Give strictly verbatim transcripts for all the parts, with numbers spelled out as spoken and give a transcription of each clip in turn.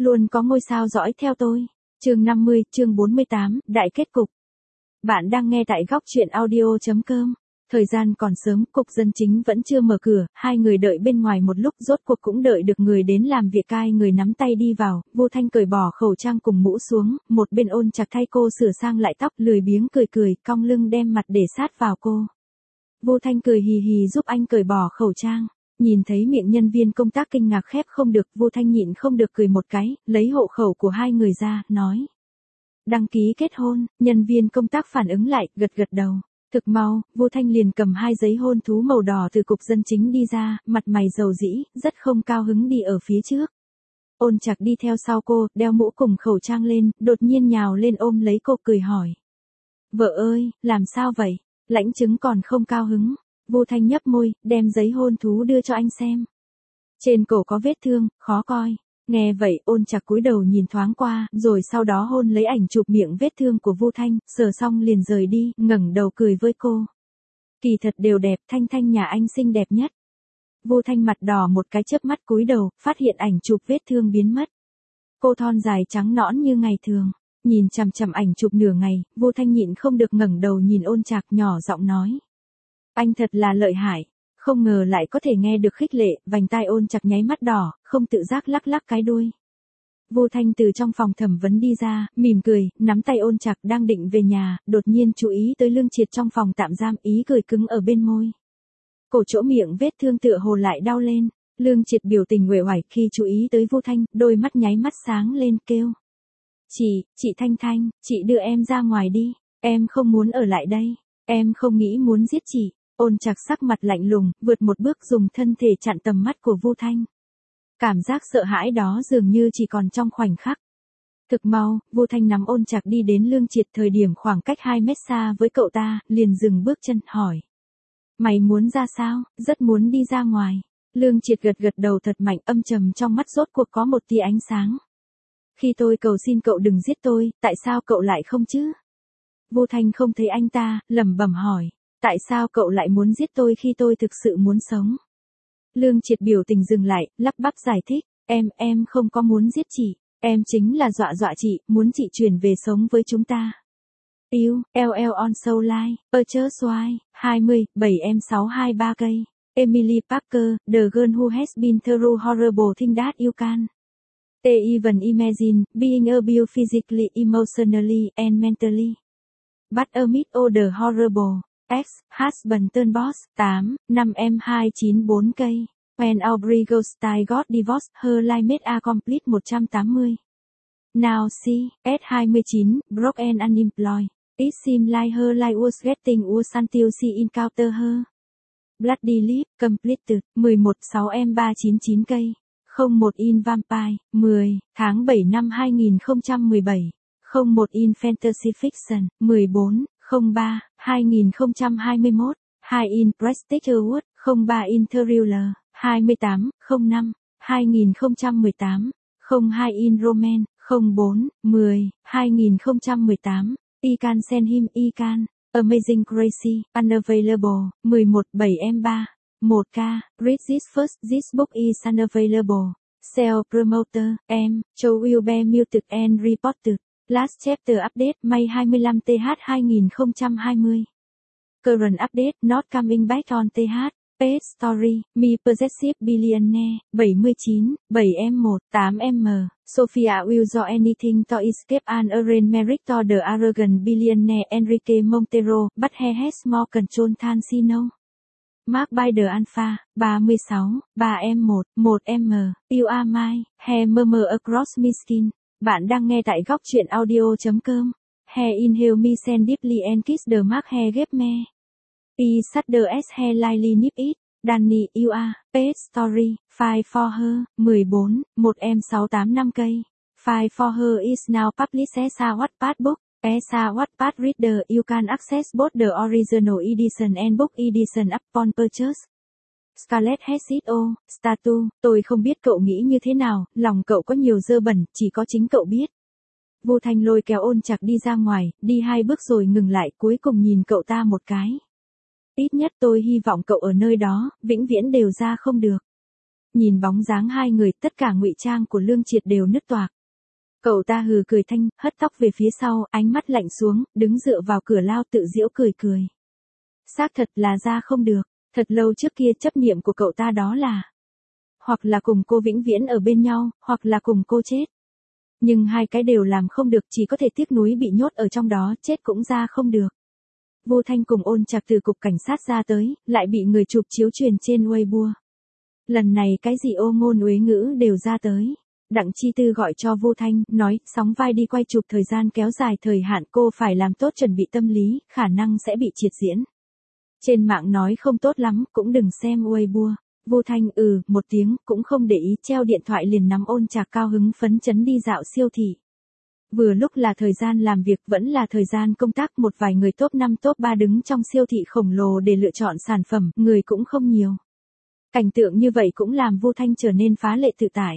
Luôn có ngôi sao dõi theo tôi. Chương năm mươi, chương bốn mươi tám, đại kết cục. Bạn đang nghe tại góc truyện audio chấm com. Thời gian còn sớm, cục dân chính vẫn chưa mở cửa, hai người đợi bên ngoài một lúc rốt cuộc cũng đợi được người đến làm việc. Cai người nắm tay đi vào, Vu Thanh cởi bỏ khẩu trang cùng mũ xuống, một bên Ôn Trạc thay cô sửa sang lại tóc, lười biếng cười cười, cong lưng đem mặt để sát vào cô. Vu Thanh cười hì hì giúp anh cởi bỏ khẩu trang. Nhìn thấy miệng nhân viên công tác kinh ngạc khép không được, Vu Thanh nhịn không được cười một cái, lấy hộ khẩu của hai người ra, nói. Đăng ký kết hôn. Nhân viên công tác phản ứng lại, gật gật đầu. Thực mau, Vu Thanh liền cầm hai giấy hôn thú màu đỏ từ cục dân chính đi ra, mặt mày dầu dĩ, rất không cao hứng đi ở phía trước. Ôn Trạc đi theo sau cô, đeo mũ cùng khẩu trang lên, đột nhiên nhào lên ôm lấy cô cười hỏi. Vợ ơi, làm sao vậy? Lãnh chứng còn không cao hứng. Vu Thanh nhấp môi, đem giấy hôn thú đưa cho anh xem. Trên cổ có vết thương, khó coi. Nghe vậy, Ôn Trạc cúi đầu nhìn thoáng qua, rồi sau đó hôn lấy ảnh chụp miệng vết thương của Vu Thanh, sờ xong liền rời đi, ngẩng đầu cười với cô. Kỳ thật đều đẹp, Thanh Thanh nhà anh xinh đẹp nhất. Vu Thanh mặt đỏ một cái chớp mắt cúi đầu, phát hiện ảnh chụp vết thương biến mất. Cô thon dài trắng nõn như ngày thường. Nhìn chằm chằm ảnh chụp nửa ngày, Vu Thanh nhịn không được ngẩng đầu nhìn Ôn Trạc, nhỏ giọng nói. Anh thật là lợi hại. Không ngờ lại có thể nghe được khích lệ, vành tai Ôn Trạc nháy mắt đỏ, không tự giác lắc lắc cái đuôi. Vu Thanh từ trong phòng thẩm vấn đi ra, mỉm cười, nắm tay Ôn Trạc đang định về nhà, đột nhiên chú ý tới Lương Triệt trong phòng tạm giam, ý cười cứng ở bên môi. Cổ chỗ miệng vết thương tựa hồ lại đau lên, Lương Triệt biểu tình uể oải khi chú ý tới Vu Thanh, đôi mắt nháy mắt sáng lên kêu. Chị, chị Thanh Thanh, chị đưa em ra ngoài đi, em không muốn ở lại đây, em không nghĩ muốn giết chị. Ôn Trạc sắc mặt lạnh lùng, vượt một bước dùng thân thể chặn tầm mắt của Vu Thanh. Cảm giác sợ hãi đó dường như chỉ còn trong khoảnh khắc. Thực mau, Vu Thanh nắm Ôn Trạc đi đến Lương Triệt, thời điểm khoảng cách hai mét xa với cậu ta, liền dừng bước chân, hỏi. Mày muốn ra sao? Rất muốn đi ra ngoài. Lương Triệt gật gật đầu thật mạnh, âm trầm trong mắt rốt cuộc có một tia ánh sáng. Khi tôi cầu xin cậu đừng giết tôi, tại sao cậu lại không chứ? Vu Thanh không thấy anh ta, lẩm bẩm hỏi. Tại sao cậu lại muốn giết tôi khi tôi thực sự muốn sống? Lương Triệt biểu tình dừng lại, lắp bắp giải thích, em, em không có muốn giết chị, em chính là dọa dọa chị, muốn chị chuyển về sống với chúng ta. Yêu, L L on Soul Line, Purchase Why, hai mươi, bảy em sáu hai ba cây, Emily Parker, The Girl Who Has Been Through Horrible Things That You Can. They even imagine, being abused physically, emotionally, and mentally. But amid all the horrible. Ex, husband turn boss, tám, năm em hai chín bốn cây. When Aubrey Goldstein got divorced, her life made a complete một trăm tám mươi. Now she, at hai mươi chín, broke and unemployed. It seemed like her life was getting worse until she encountered her. Bloody Lip, completed, mười một, sáu em ba chín chín cây. không một in Vampire, mười, tháng bảy năm hai nghìn không trăm mười bảy. không một in Fantasy Fiction, mười bốn, không ba, hai nghìn không trăm hai mươi mốt, hai in Prestige Award, không ba in Thriller, hai mươi tám, không năm, hai nghìn không trăm mười tám, không hai in Romance, không bốn, mười, hai nghìn không trăm mười tám, I Can Send Him I Can, Amazing Gracie, Unavailable, mười một, bảy em ba, một K, Read This First, This Book is Unavailable, Sell Promoter, M, Show Will Be Muted and Reported. Last chapter update, May hai mươi lăm tháng hai nghìn không trăm hai mươi. Current update, not coming back on th. Page story, me possessive billionaire, bảy mươi chín, bảy em một, tám em. Sophia will do anything to escape an arranged marriage to the arrogant billionaire Enrique Montero, but he has more control than she knows. Mark by the Alpha, ba mươi sáu, ba em một, một em. You are my, hair murmur across my skin. Bạn đang nghe tại góc truyện audio chấm com. Hair inhale me send deeply and kiss the mark hair gap me. I shudder as hair lightly nip it. Danny, you are, page story, file for her, mười bốn, một em sáu tám năm cây. File for her is now published as a Wattpad book. As a Wattpad reader, you can access both the original edition and book edition upon purchase. Scarlett has it all, Statu, tôi không biết cậu nghĩ như thế nào, lòng cậu có nhiều dơ bẩn, chỉ có chính cậu biết. Vu Thanh lôi kéo Ôn Trạc đi ra ngoài, đi hai bước rồi ngừng lại, cuối cùng nhìn cậu ta một cái. Ít nhất tôi hy vọng cậu ở nơi đó, vĩnh viễn đều ra không được. Nhìn bóng dáng hai người, tất cả ngụy trang của Lương Triệt đều nứt toạc. Cậu ta hừ cười thanh, hất tóc về phía sau, ánh mắt lạnh xuống, đứng dựa vào cửa lao tự giễu cười cười. Xác thật là ra không được, thật lâu trước kia chấp niệm của cậu ta đó là hoặc là cùng cô vĩnh viễn ở bên nhau, hoặc là cùng cô chết. Nhưng hai cái đều làm không được, chỉ có thể tiếc nuối bị nhốt ở trong đó, chết cũng ra không được. Vu Thanh cùng Ôn Trạc từ cục cảnh sát ra tới, lại bị người chụp chiếu truyền trên Weibo. Lần này cái gì ô ngôn uế ngữ đều ra tới. Đặng Chi Tư gọi cho Vu Thanh, nói, sóng vai đi quay chụp thời gian kéo dài thời hạn cô phải làm tốt chuẩn bị tâm lý, khả năng sẽ bị triệt diễn. Trên mạng nói không tốt lắm, cũng đừng xem Weibo. Vu Thanh ừ, một tiếng, cũng không để ý, treo điện thoại liền nắm Ôn Trạc cao hứng phấn chấn đi dạo siêu thị. Vừa lúc là thời gian làm việc, vẫn là thời gian công tác, một vài người top năm top ba đứng trong siêu thị khổng lồ để lựa chọn sản phẩm, người cũng không nhiều. Cảnh tượng như vậy cũng làm Vu Thanh trở nên phá lệ tự tại.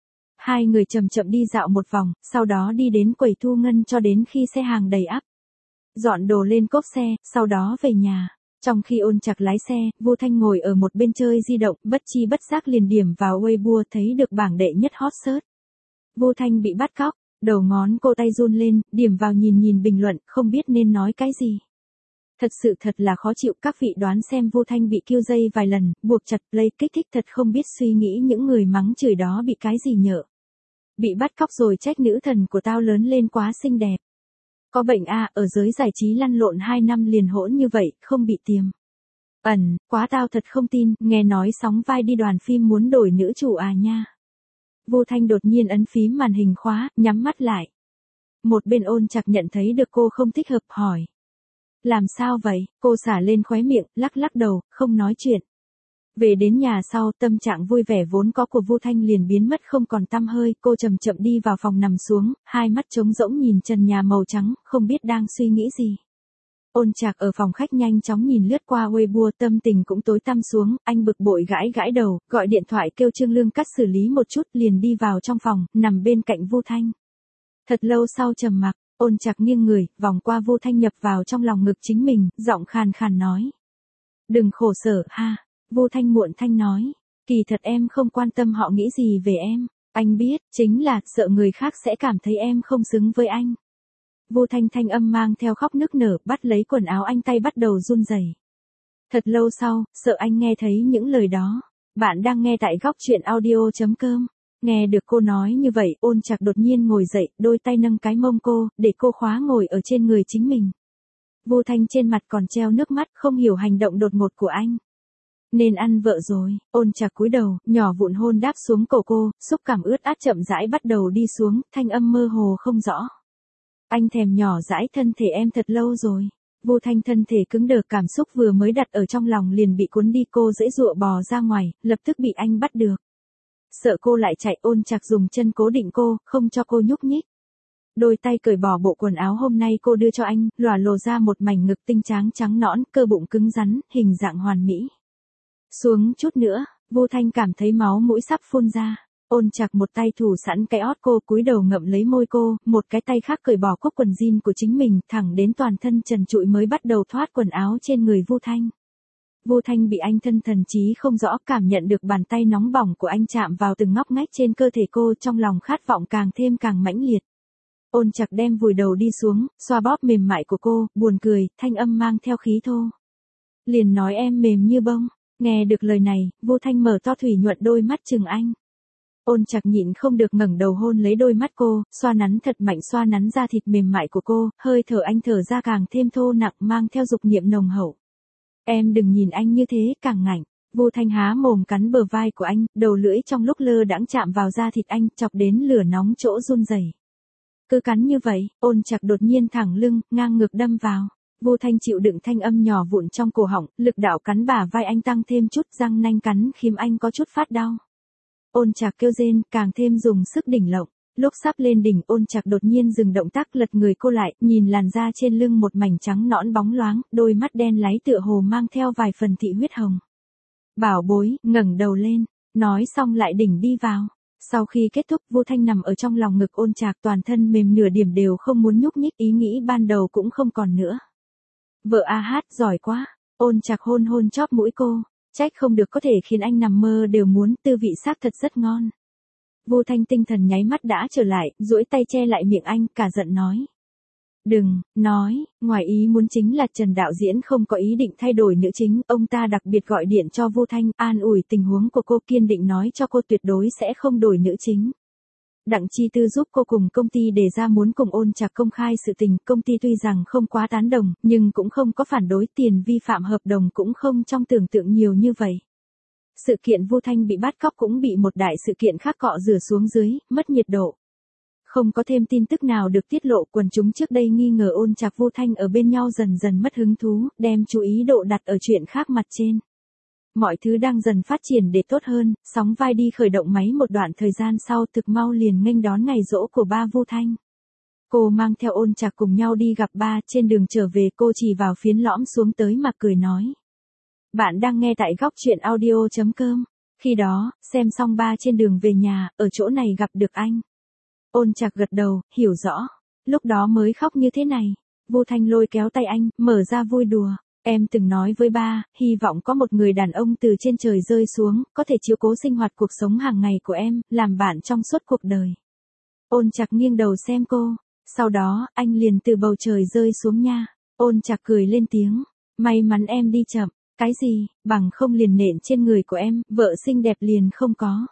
Hai người chậm chậm đi dạo một vòng, sau đó đi đến quầy thu ngân cho đến khi xe hàng đầy ắp. Dọn đồ lên cốp xe, sau đó về nhà. Trong khi Ôn Trạc lái xe, Vu Thanh ngồi ở một bên chơi di động, bất chi bất giác liền điểm vào Weibo thấy được bảng đệ nhất hot search. Vu Thanh bị bắt cóc, đầu ngón cô tay run lên, điểm vào nhìn nhìn bình luận, không biết nên nói cái gì. Thật sự thật là khó chịu, các vị đoán xem. Vu Thanh bị kêu dây vài lần, buộc chặt play kích thích thật không biết suy nghĩ những người mắng chửi đó bị cái gì nhở. Bị bắt cóc rồi trách nữ thần của tao lớn lên quá xinh đẹp. Có bệnh à, ở giới giải trí lăn lộn hai năm liền hỗn như vậy, không bị tiềm. Ẩn, quá tao thật không tin, nghe nói sóng vai đi đoàn phim muốn đổi nữ chủ à nha. Vu Thanh đột nhiên ấn phím màn hình khóa, nhắm mắt lại. Một bên Ôn Trạc nhận thấy được cô không thích hợp hỏi. Làm sao vậy? Cô xả lên khóe miệng, lắc lắc đầu, không nói chuyện. Về đến nhà sau, tâm trạng vui vẻ vốn có của Vu Thanh liền biến mất không còn tăm hơi, cô chậm chậm đi vào phòng nằm xuống, hai mắt trống rỗng nhìn trần nhà màu trắng, không biết đang suy nghĩ gì. Ôn Trạc ở phòng khách nhanh chóng nhìn lướt qua Weibo, tâm tình cũng tối tăm xuống, anh bực bội gãi gãi đầu, gọi điện thoại kêu Trương Lương Cắt xử lý một chút, liền đi vào trong phòng, nằm bên cạnh Vu Thanh. Thật lâu sau trầm mặc, Ôn Trạc nghiêng người, vòng qua Vu Thanh nhập vào trong lòng ngực chính mình, giọng khàn khàn nói. Đừng khổ sở, ha. Vu Thanh muộn thanh nói. Kỳ thật em không quan tâm họ nghĩ gì về em. Anh biết, chính là, sợ người khác sẽ cảm thấy em không xứng với anh. Vu Thanh thanh âm mang theo khóc nức nở, bắt lấy quần áo anh, tay bắt đầu run rẩy. Thật lâu sau, sợ anh nghe thấy những lời đó. Bạn đang nghe tại góc truyện audio chấm com. Nghe được cô nói như vậy, Ôn Trạc đột nhiên ngồi dậy, đôi tay nâng cái mông cô, để cô khóa ngồi ở trên người chính mình. Vu Thanh trên mặt còn treo nước mắt, không hiểu hành động đột ngột của anh. Nên ăn vợ rồi. Ôn Trạc cúi đầu, nhỏ vụn hôn đáp xuống cổ cô, xúc cảm ướt át chậm rãi bắt đầu đi xuống, thanh âm mơ hồ không rõ. Anh thèm nhỏ dãi thân thể em thật lâu rồi. Vu Thanh thân thể cứng đờ, cảm xúc vừa mới đặt ở trong lòng liền bị cuốn đi, cô dễ dụa bò ra ngoài, lập tức bị anh bắt được. Sợ cô lại chạy, Ôn Trạc dùng chân cố định cô, không cho cô nhúc nhích. Đôi tay cởi bỏ bộ quần áo hôm nay cô đưa cho anh, lòa lồ ra một mảnh ngực tinh tráng trắng nõn, cơ bụng cứng rắn, hình dạng hoàn mỹ. Xuống chút nữa, Vu Thanh cảm thấy máu mũi sắp phun ra. Ôn Trạc một tay thủ sẵn cái ót cô, cúi đầu ngậm lấy môi cô, một cái tay khác cởi bỏ cúc quần jean của chính mình, thẳng đến toàn thân trần trụi mới bắt đầu thoát quần áo trên người Vu Thanh. Vu Thanh bị anh thân thần trí không rõ, cảm nhận được bàn tay nóng bỏng của anh chạm vào từng ngóc ngách trên cơ thể cô, trong lòng khát vọng càng thêm càng mãnh liệt. Ôn Trạc đem vùi đầu đi xuống, xoa bóp mềm mại của cô, buồn cười, thanh âm mang theo khí thô. Liền nói em mềm như bông. Nghe được lời này, Vu Thanh mở to thủy nhuận đôi mắt chừng anh. Ôn Trạc nhịn không được ngẩng đầu hôn lấy đôi mắt cô, xoa nắn thật mạnh, xoa nắn da thịt mềm mại của cô, hơi thở anh thở ra càng thêm thô nặng, mang theo dục niệm nồng hậu. Em đừng nhìn anh như thế, càng ngạnh. Vu Thanh há mồm cắn bờ vai của anh, đầu lưỡi trong lúc lơ đãng chạm vào da thịt anh, chọc đến lửa nóng chỗ run rẩy. Cứ cắn như vậy, Ôn Trạc đột nhiên thẳng lưng, ngang ngược đâm vào. Vu Thanh chịu đựng thanh âm nhỏ vụn trong cổ họng, lực đạo cắn bả vai anh tăng thêm chút, răng nanh cắn khiến anh có chút phát đau. Ôn Trạc kêu rên, càng thêm dùng sức đỉnh lộng. Lúc sắp lên đỉnh, Ôn Trạc đột nhiên dừng động tác, lật người cô lại, nhìn làn da trên lưng một mảnh trắng nõn bóng loáng, đôi mắt đen láy tựa hồ mang theo vài phần thị huyết hồng. Bảo bối, ngẩng đầu lên, nói xong lại đỉnh đi vào. Sau khi kết thúc, Vu Thanh nằm ở trong lòng ngực Ôn Trạc, toàn thân mềm nửa điểm đều không muốn nhúc nhích, ý nghĩ ban đầu cũng không còn nữa. Vợ a hát, giỏi quá. Ôn Trạc hôn hôn chóp mũi cô. Trách không được có thể khiến anh nằm mơ đều muốn, tư vị xác thật rất ngon. Vu Thanh tinh thần nháy mắt đã trở lại, duỗi tay che lại miệng anh, cả giận nói. Đừng, nói, ngoài ý muốn chính là Trần đạo diễn không có ý định thay đổi nữ chính, ông ta đặc biệt gọi điện cho Vu Thanh, an ủi tình huống của cô, kiên định nói cho cô tuyệt đối sẽ không đổi nữ chính. Đặng Chi Tư giúp cô cùng công ty đề ra muốn cùng Ôn Trạc công khai sự tình, công ty tuy rằng không quá tán đồng, nhưng cũng không có phản đối, tiền vi phạm hợp đồng cũng không trong tưởng tượng nhiều như vậy. Sự kiện Vu Thanh bị bắt cóc cũng bị một đại sự kiện khác cọ rửa xuống dưới, mất nhiệt độ. Không có thêm tin tức nào được tiết lộ, quần chúng trước đây nghi ngờ Ôn Trạc Vu Thanh ở bên nhau dần dần mất hứng thú, đem chú ý độ đặt ở chuyện khác mặt trên. Mọi thứ đang dần phát triển để tốt hơn, sóng vai đi khởi động máy một đoạn thời gian sau thực mau liền nghênh đón ngày giỗ của ba Vu Thanh. Cô mang theo Ôn Trạc cùng nhau đi gặp ba, trên đường trở về cô chỉ vào phiến lõm xuống tới mà cười nói. Bạn đang nghe tại góc truyện audio chấm com. Khi đó, xem xong ba trên đường về nhà, ở chỗ này gặp được anh. Ôn Trạc gật đầu, hiểu rõ. Lúc đó mới khóc như thế này. Vu Thanh lôi kéo tay anh, mở ra vui đùa. Em từng nói với ba, hy vọng có một người đàn ông từ trên trời rơi xuống, có thể chiếu cố sinh hoạt cuộc sống hàng ngày của em, làm bạn trong suốt cuộc đời. Ôn Trạc nghiêng đầu xem cô. Sau đó, anh liền từ bầu trời rơi xuống nha. Ôn Trạc cười lên tiếng. May mắn em đi chậm. Cái gì, bằng không liền nện trên người của em, vợ xinh đẹp liền không có.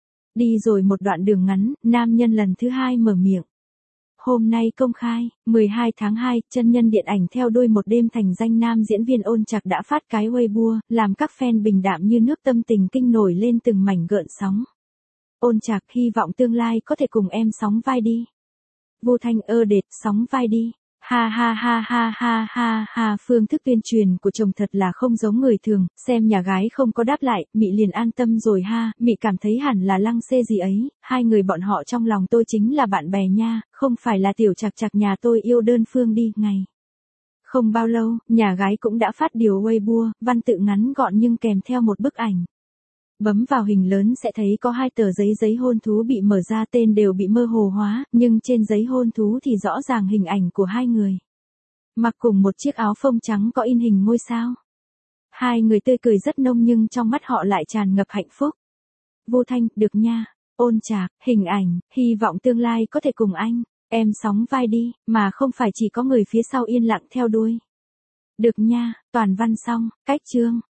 Đi rồi một đoạn đường ngắn, nam nhân lần thứ hai mở miệng. Hôm nay công khai, mười hai tháng hai, chân nhân điện ảnh theo đuôi một đêm thành danh nam diễn viên Ôn Trạc đã phát cái Weibo, làm các fan bình đạm như nước tâm tình kinh nổi lên từng mảnh gợn sóng. Ôn Trạc hy vọng tương lai có thể cùng em sóng vai đi. Vu Thanh ơ đệt, sóng vai đi. Ha ha ha ha ha ha ha, phương thức tuyên truyền của chồng thật là không giống người thường, xem nhà gái không có đáp lại, Mị liền an tâm rồi ha, Mị cảm thấy hẳn là lăng xê gì ấy, hai người bọn họ trong lòng tôi chính là bạn bè nha, không phải là tiểu Trạc Trạc nhà tôi yêu đơn phương đi, ngày. Không bao lâu, nhà gái cũng đã phát điều Weibo, văn tự ngắn gọn nhưng kèm theo một bức ảnh. Bấm vào hình lớn sẽ thấy có hai tờ giấy giấy hôn thú bị mở ra, tên đều bị mơ hồ hóa, nhưng trên giấy hôn thú thì rõ ràng hình ảnh của hai người. Mặc cùng một chiếc áo phông trắng có in hình ngôi sao. Hai người tươi cười rất nông nhưng trong mắt họ lại tràn ngập hạnh phúc. Vu Thanh, được nha. Ôn Trạc, hình ảnh, hy vọng tương lai có thể cùng anh, em sóng vai đi, mà không phải chỉ có người phía sau yên lặng theo đuôi. Được nha, toàn văn xong, cách chương.